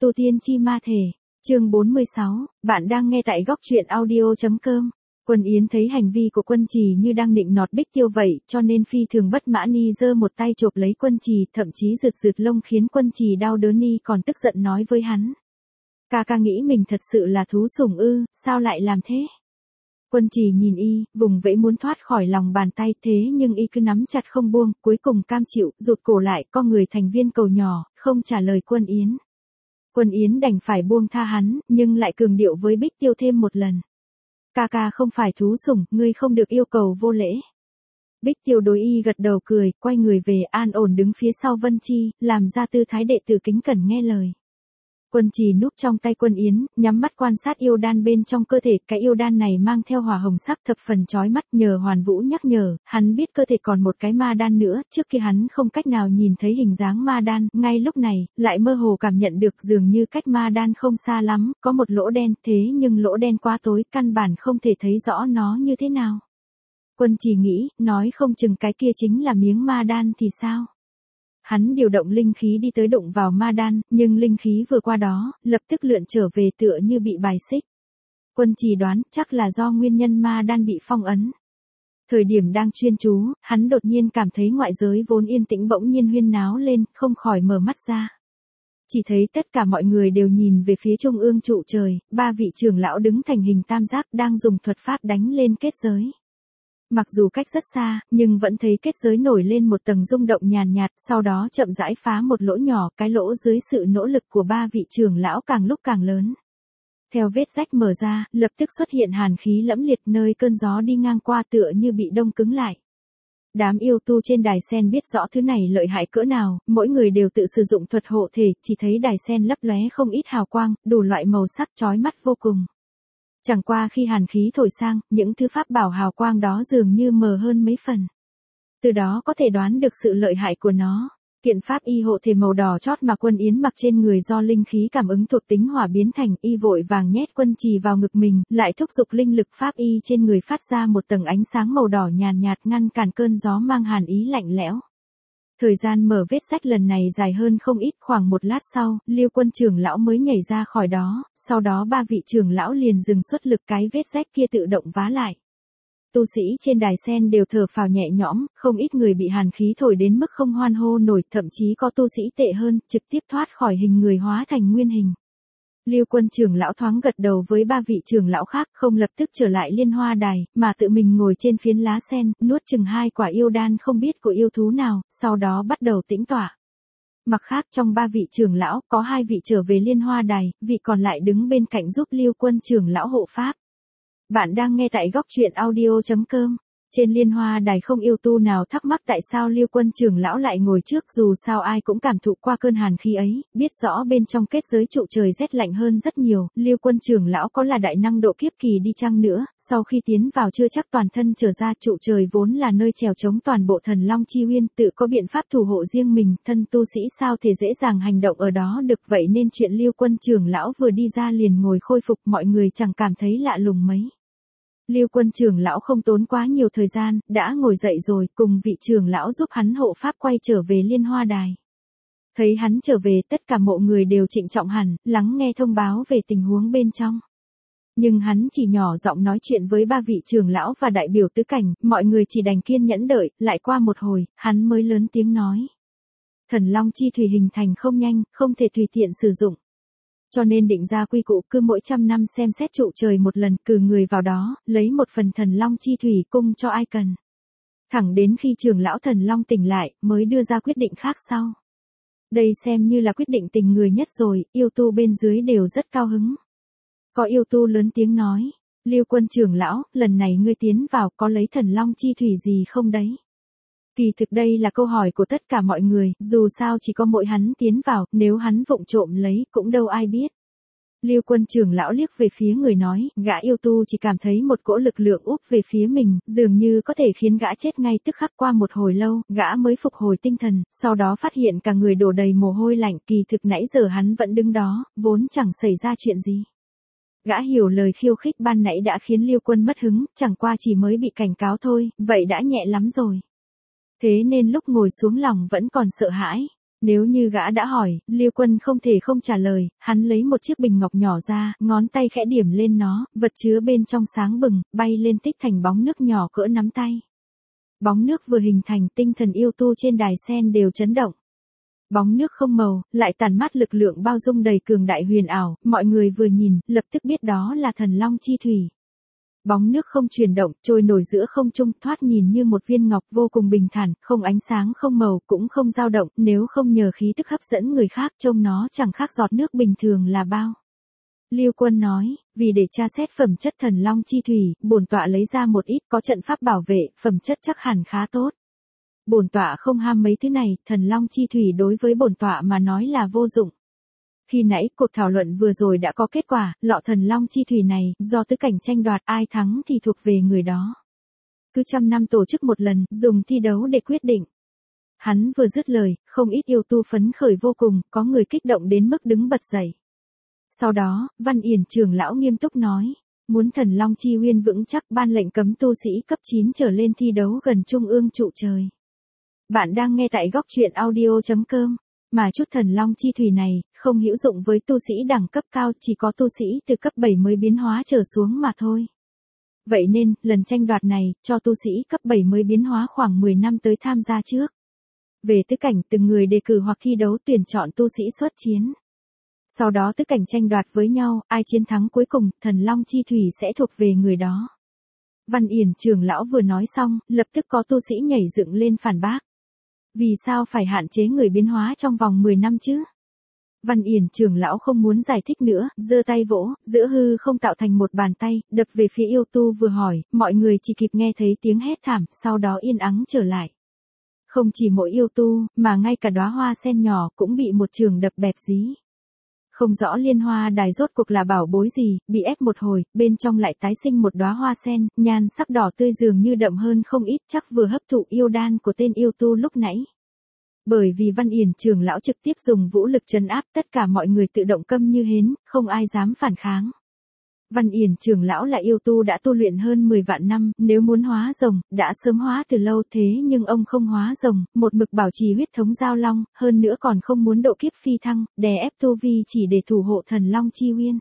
Tu tiên chi ma thể, chương 46, bạn đang nghe tại góc truyện audio.com. Quân Yến thấy hành vi của Quân Trì như đang nịnh nọt Bích Tiêu vậy, cho nên phi thường bất mãn, y giơ một tay chộp lấy Quân Trì, thậm chí rượt rượt lông khiến Quân Trì đau đớn, y còn tức giận nói với hắn. Ca nghĩ mình thật sự là thú sủng ư, sao lại làm thế? Quân Trì nhìn y, vùng vẫy muốn thoát khỏi lòng bàn tay, thế nhưng y cứ nắm chặt không buông, cuối cùng cam chịu, rụt cổ lại, co người thành viên cầu nhỏ, không trả lời Quân Yến. Quân Yến đành phải buông tha hắn, nhưng lại cường điệu với Bích Tiêu thêm một lần. Ca không phải thú sủng, ngươi không được yêu cầu vô lễ. Bích Tiêu đối y gật đầu cười, quay người về, an ổn đứng phía sau Vân Chi, làm ra tư thái đệ tử kính cẩn nghe lời. Quân Trì núp trong tay Quân Yến, nhắm mắt quan sát yêu đan bên trong cơ thể, cái yêu đan này mang theo hỏa hồng sắc thập phần chói mắt, nhờ Hoàn Vũ nhắc nhở, hắn biết cơ thể còn một cái ma đan nữa, trước kia hắn không cách nào nhìn thấy hình dáng ma đan, ngay lúc này, lại mơ hồ cảm nhận được dường như cách ma đan không xa lắm, có một lỗ đen, thế nhưng lỗ đen quá tối, căn bản không thể thấy rõ nó như thế nào. Quân Trì nghĩ, nói không chừng cái kia chính là miếng ma đan thì sao? Hắn điều động linh khí đi tới đụng vào ma đan, nhưng linh khí vừa qua đó, lập tức lượn trở về tựa như bị bài xích. Quân Trì đoán, chắc là do nguyên nhân ma đan bị phong ấn. Thời điểm đang chuyên chú, hắn đột nhiên cảm thấy ngoại giới vốn yên tĩnh bỗng nhiên huyên náo lên, không khỏi mở mắt ra. Chỉ thấy tất cả mọi người đều nhìn về phía trung ương trụ trời, ba vị trưởng lão đứng thành hình tam giác đang dùng thuật pháp đánh lên kết giới. Mặc dù cách rất xa, nhưng vẫn thấy kết giới nổi lên một tầng rung động nhàn nhạt, sau đó chậm rãi phá một lỗ nhỏ, cái lỗ dưới sự nỗ lực của ba vị trưởng lão càng lúc càng lớn. Theo vết rách mở ra, lập tức xuất hiện hàn khí lẫm liệt, nơi cơn gió đi ngang qua tựa như bị đông cứng lại. Đám yêu tu trên đài sen biết rõ thứ này lợi hại cỡ nào, mỗi người đều tự sử dụng thuật hộ thể, chỉ thấy đài sen lấp lóe không ít hào quang, đủ loại màu sắc chói mắt vô cùng. Chẳng qua khi hàn khí thổi sang, những thứ pháp bảo hào quang đó dường như mờ hơn mấy phần. Từ đó có thể đoán được sự lợi hại của nó. Kiện pháp y hộ thể màu đỏ chót mà Quân Yến mặc trên người do linh khí cảm ứng thuộc tính hỏa biến thành, y vội vàng nhét Quân Trì vào ngực mình, lại thúc giục linh lực pháp y trên người phát ra một tầng ánh sáng màu đỏ nhàn nhạt ngăn cản cơn gió mang hàn ý lạnh lẽo. Thời gian mở vết rách lần này dài hơn không ít, khoảng một lát sau, Liêu Quân trưởng lão mới nhảy ra khỏi đó, sau đó ba vị trưởng lão liền dừng xuất lực, cái vết rách kia tự động vá lại. Tu sĩ trên đài sen đều thở phào nhẹ nhõm, không ít người bị hàn khí thổi đến mức không hoan hô nổi, thậm chí có tu sĩ tệ hơn, trực tiếp thoát khỏi hình người hóa thành nguyên hình. Liêu Quân trưởng lão thoáng gật đầu với ba vị trưởng lão khác, không lập tức trở lại liên hoa đài, mà tự mình ngồi trên phiến lá sen, nuốt chừng 2 quả yêu đan không biết của yêu thú nào, sau đó bắt đầu tĩnh tọa. Mặt khác trong ba vị trưởng lão, có 2 vị trở về liên hoa đài, vị còn lại đứng bên cạnh giúp Liêu Quân trưởng lão hộ pháp. Bạn đang nghe tại góc truyện audio.com. Trên liên hoa đài không yêu tu nào thắc mắc tại sao Liêu Quân trưởng lão lại ngồi trước, dù sao ai cũng cảm thụ qua cơn hàn khí ấy, biết rõ bên trong kết giới trụ trời rét lạnh hơn rất nhiều, Liêu Quân trưởng lão có là đại năng độ kiếp kỳ đi chăng nữa, sau khi tiến vào chưa chắc toàn thân trở ra, trụ trời vốn là nơi chèo chống toàn bộ thần long chi uyên, tự có biện pháp thủ hộ riêng mình, thân tu sĩ sao thể dễ dàng hành động ở đó được, vậy nên chuyện Liêu Quân trưởng lão vừa đi ra liền ngồi khôi phục, mọi người chẳng cảm thấy lạ lùng mấy. Liêu Quân trưởng lão không tốn quá nhiều thời gian, đã ngồi dậy rồi, cùng vị trưởng lão giúp hắn hộ pháp quay trở về liên hoa đài. Thấy hắn trở về, tất cả mọi người đều trịnh trọng hẳn, lắng nghe thông báo về tình huống bên trong. Nhưng hắn chỉ nhỏ giọng nói chuyện với ba vị trưởng lão và đại biểu tứ cảnh, mọi người chỉ đành kiên nhẫn đợi, lại qua một hồi, hắn mới lớn tiếng nói. Thần long chi thủy hình thành không nhanh, không thể tùy tiện sử dụng. Cho nên định ra quy củ, cứ mỗi 100 năm xem xét trụ trời một lần, cử người vào đó, lấy một phần thần long chi thủy cung cho ai cần. Thẳng đến khi trưởng lão thần long tỉnh lại, mới đưa ra quyết định khác sau. Đây xem như là quyết định tình người nhất rồi, yêu tu bên dưới đều rất cao hứng. Có yêu tu lớn tiếng nói, Liêu Quân trưởng lão, lần này ngươi tiến vào có lấy thần long chi thủy gì không đấy? Kỳ thực đây là câu hỏi của tất cả mọi người, dù sao chỉ có mỗi hắn tiến vào, nếu hắn vụng trộm lấy, cũng đâu ai biết. Liêu Quân trưởng lão liếc về phía người nói, gã yêu tu chỉ cảm thấy một cỗ lực lượng úp về phía mình, dường như có thể khiến gã chết ngay tức khắc. Qua một hồi lâu, gã mới phục hồi tinh thần, sau đó phát hiện cả người đổ đầy mồ hôi lạnh, kỳ thực nãy giờ hắn vẫn đứng đó, vốn chẳng xảy ra chuyện gì. Gã hiểu lời khiêu khích ban nãy đã khiến Liêu Quân mất hứng, chẳng qua chỉ mới bị cảnh cáo thôi, vậy đã nhẹ lắm rồi. Thế nên lúc ngồi xuống lòng vẫn còn sợ hãi. Nếu như gã đã hỏi, Liêu Quân không thể không trả lời, hắn lấy một chiếc bình ngọc nhỏ ra, ngón tay khẽ điểm lên nó, vật chứa bên trong sáng bừng, bay lên tích thành bóng nước nhỏ cỡ nắm tay. Bóng nước vừa hình thành, tinh thần yêu tu trên đài sen đều chấn động. Bóng nước không màu, lại tàn mát lực lượng bao dung đầy cường đại huyền ảo, mọi người vừa nhìn, lập tức biết đó là thần long chi thủy. Bóng nước không chuyển động, trôi nổi giữa không trung, thoát nhìn như một viên ngọc vô cùng bình thản, không ánh sáng không màu, cũng không dao động, nếu không nhờ khí tức hấp dẫn người khác, trông nó chẳng khác giọt nước bình thường là bao. Liêu Quân nói, vì để tra xét phẩm chất thần long chi thủy, bổn tọa lấy ra một ít, có trận pháp bảo vệ, phẩm chất chắc hẳn khá tốt. Bổn tọa không ham mấy thứ này, thần long chi thủy đối với bổn tọa mà nói là vô dụng. Khi nãy cuộc thảo luận vừa rồi đã có kết quả, lọ thần long chi thủy này, do tứ cảnh tranh đoạt, ai thắng thì thuộc về người đó. Cứ 100 năm tổ chức một lần, dùng thi đấu để quyết định. Hắn vừa dứt lời, không ít yêu tu phấn khởi vô cùng, có người kích động đến mức đứng bật dậy. Sau đó, Văn Yển trưởng lão nghiêm túc nói, muốn thần long chi uyên vững chắc, ban lệnh cấm tu sĩ cấp 9 trở lên thi đấu gần trung ương trụ trời. Bạn đang nghe tại góc truyện audio.com. Mà chút thần long chi thủy này, không hữu dụng với tu sĩ đẳng cấp cao, chỉ có tu sĩ từ cấp 7 mới biến hóa trở xuống mà thôi. Vậy nên, lần tranh đoạt này, cho tu sĩ cấp 7 mới biến hóa khoảng 10 năm tới tham gia trước. Về tứ cảnh, từng người đề cử hoặc thi đấu tuyển chọn tu sĩ xuất chiến. Sau đó tứ cảnh tranh đoạt với nhau, ai chiến thắng cuối cùng, thần long chi thủy sẽ thuộc về người đó. Văn Yển trưởng lão vừa nói xong, lập tức có tu sĩ nhảy dựng lên phản bác. Vì sao phải hạn chế người biến hóa trong vòng 10 năm chứ? Văn Yển trưởng lão không muốn giải thích nữa, giơ tay vỗ, giữa hư không tạo thành một bàn tay, đập về phía yêu tu vừa hỏi, mọi người chỉ kịp nghe thấy tiếng hét thảm, sau đó yên ắng trở lại. Không chỉ mỗi yêu tu, mà ngay cả đóa hoa sen nhỏ cũng bị một trường đập bẹp dí. Không rõ liên hoa đài rốt cuộc là bảo bối gì, bị ép một hồi, bên trong lại tái sinh một đóa hoa sen, nhan sắc đỏ tươi dường như đậm hơn không ít, chắc vừa hấp thụ yêu đan của tên yêu tu lúc nãy. Bởi vì Văn Yển trưởng lão trực tiếp dùng vũ lực trấn áp, tất cả mọi người tự động câm như hến, không ai dám phản kháng. Văn Yển trưởng lão là yêu tu đã tu luyện hơn 10 vạn năm, nếu muốn hóa rồng, đã sớm hóa từ lâu, thế nhưng ông không hóa rồng, một mực bảo trì huyết thống giao long, hơn nữa còn không muốn độ kiếp phi thăng, đè ép tu vi chỉ để thủ hộ thần long chi uyên.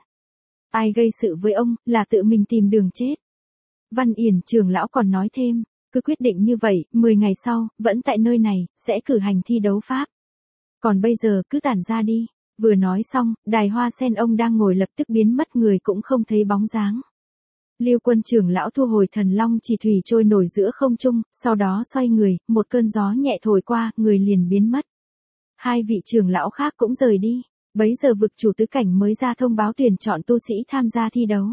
Ai gây sự với ông, là tự mình tìm đường chết. Văn Yển trưởng lão còn nói thêm, cứ quyết định như vậy, 10 ngày sau, vẫn tại nơi này, sẽ cử hành thi đấu pháp. Còn bây giờ cứ tản ra đi. Vừa nói xong, đài hoa sen ông đang ngồi lập tức biến mất, người cũng không thấy bóng dáng. Liêu Quân trưởng lão thu hồi thần long chỉ thủy trôi nổi giữa không trung, sau đó xoay người, một cơn gió nhẹ thổi qua, người liền biến mất. Hai vị trưởng lão khác cũng rời đi. Bấy giờ vực chủ tứ cảnh mới ra thông báo tuyển chọn tu sĩ tham gia thi đấu.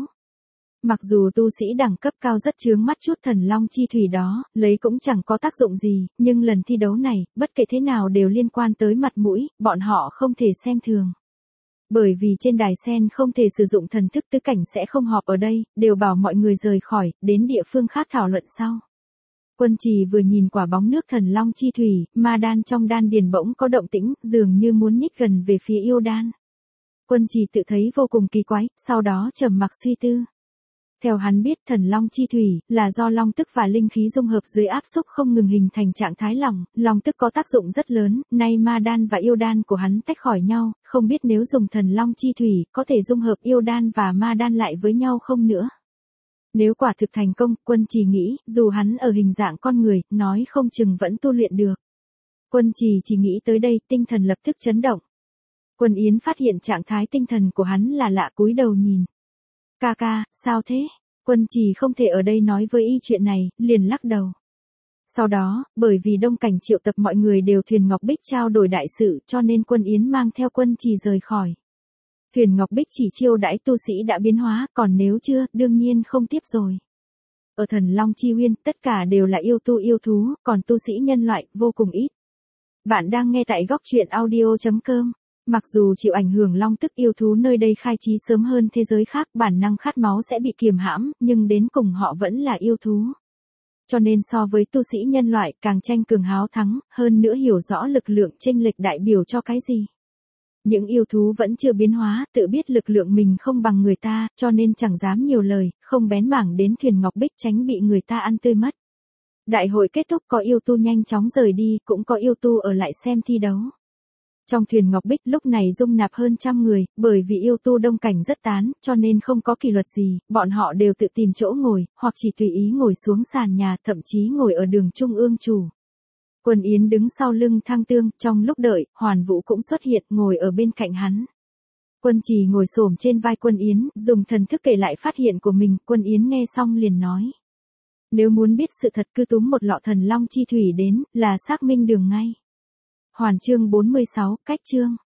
Mặc dù tu sĩ đẳng cấp cao rất chướng mắt chút thần long chi thủy đó, lấy cũng chẳng có tác dụng gì, nhưng lần thi đấu này, bất kể thế nào đều liên quan tới mặt mũi, bọn họ không thể xem thường. Bởi vì trên đài sen không thể sử dụng thần thức, tứ cảnh sẽ không họp ở đây, đều bảo mọi người rời khỏi, đến địa phương khác thảo luận sau. Quân Trì vừa nhìn quả bóng nước thần long chi thủy, ma đan trong đan điền bỗng có động tĩnh, dường như muốn nhích gần về phía yêu đan. Quân Trì tự thấy vô cùng kỳ quái, sau đó trầm mặc suy tư. Theo hắn biết, thần long chi thủy là do long tức và linh khí dung hợp dưới áp xúc không ngừng hình thành trạng thái lỏng, long tức có tác dụng rất lớn, nay ma đan và yêu đan của hắn tách khỏi nhau, không biết nếu dùng thần long chi thủy có thể dung hợp yêu đan và ma đan lại với nhau không nữa. Nếu quả thực thành công, Quân Trì nghĩ, dù hắn ở hình dạng con người, nói không chừng vẫn tu luyện được. Quân Trì chỉ nghĩ tới đây, tinh thần lập tức chấn động. Quân Yến phát hiện trạng thái tinh thần của hắn là lạ, cúi đầu nhìn. Ca ca, sao thế? Quân Trì không thể ở đây nói với y chuyện này, liền lắc đầu. Sau đó, bởi vì Đông Cảnh triệu tập mọi người đều thuyền Ngọc Bích trao đổi đại sự, cho nên Quân Yến mang theo Quân Trì rời khỏi. Thuyền Ngọc Bích chỉ chiêu đãi tu sĩ đã biến hóa, còn nếu chưa, đương nhiên không tiếp rồi. Ở thần Long Chi Uyên, tất cả đều là yêu tu yêu thú, còn tu sĩ nhân loại, vô cùng ít. Bạn đang nghe tại góc truyện audio.com. Mặc dù chịu ảnh hưởng long tức, yêu thú nơi đây khai trí sớm hơn thế giới khác, bản năng khát máu sẽ bị kiềm hãm, nhưng đến cùng họ vẫn là yêu thú. Cho nên so với tu sĩ nhân loại, càng tranh cường háo thắng, hơn nữa hiểu rõ lực lượng chênh lệch đại biểu cho cái gì. Những yêu thú vẫn chưa biến hóa, tự biết lực lượng mình không bằng người ta, cho nên chẳng dám nhiều lời, không bén mảng đến thuyền Ngọc Bích tránh bị người ta ăn tươi mất. Đại hội kết thúc, có yêu tu nhanh chóng rời đi, cũng có yêu tu ở lại xem thi đấu. Trong thuyền Ngọc Bích lúc này dung nạp hơn 100 người, bởi vì yêu tu đông cảnh rất tán, cho nên không có kỷ luật gì, bọn họ đều tự tìm chỗ ngồi, hoặc chỉ tùy ý ngồi xuống sàn nhà, thậm chí ngồi ở đường trung ương chủ. Quân Yến đứng sau lưng Thăng Tương, trong lúc đợi, Hoàn Vũ cũng xuất hiện, ngồi ở bên cạnh hắn. Quân Trì ngồi xổm trên vai Quân Yến, dùng thần thức kể lại phát hiện của mình, Quân Yến nghe xong liền nói. Nếu muốn biết sự thật cứ túm một lọ thần long chi thủy đến, là xác minh đường ngay. Hoàn chương 46, cách chương.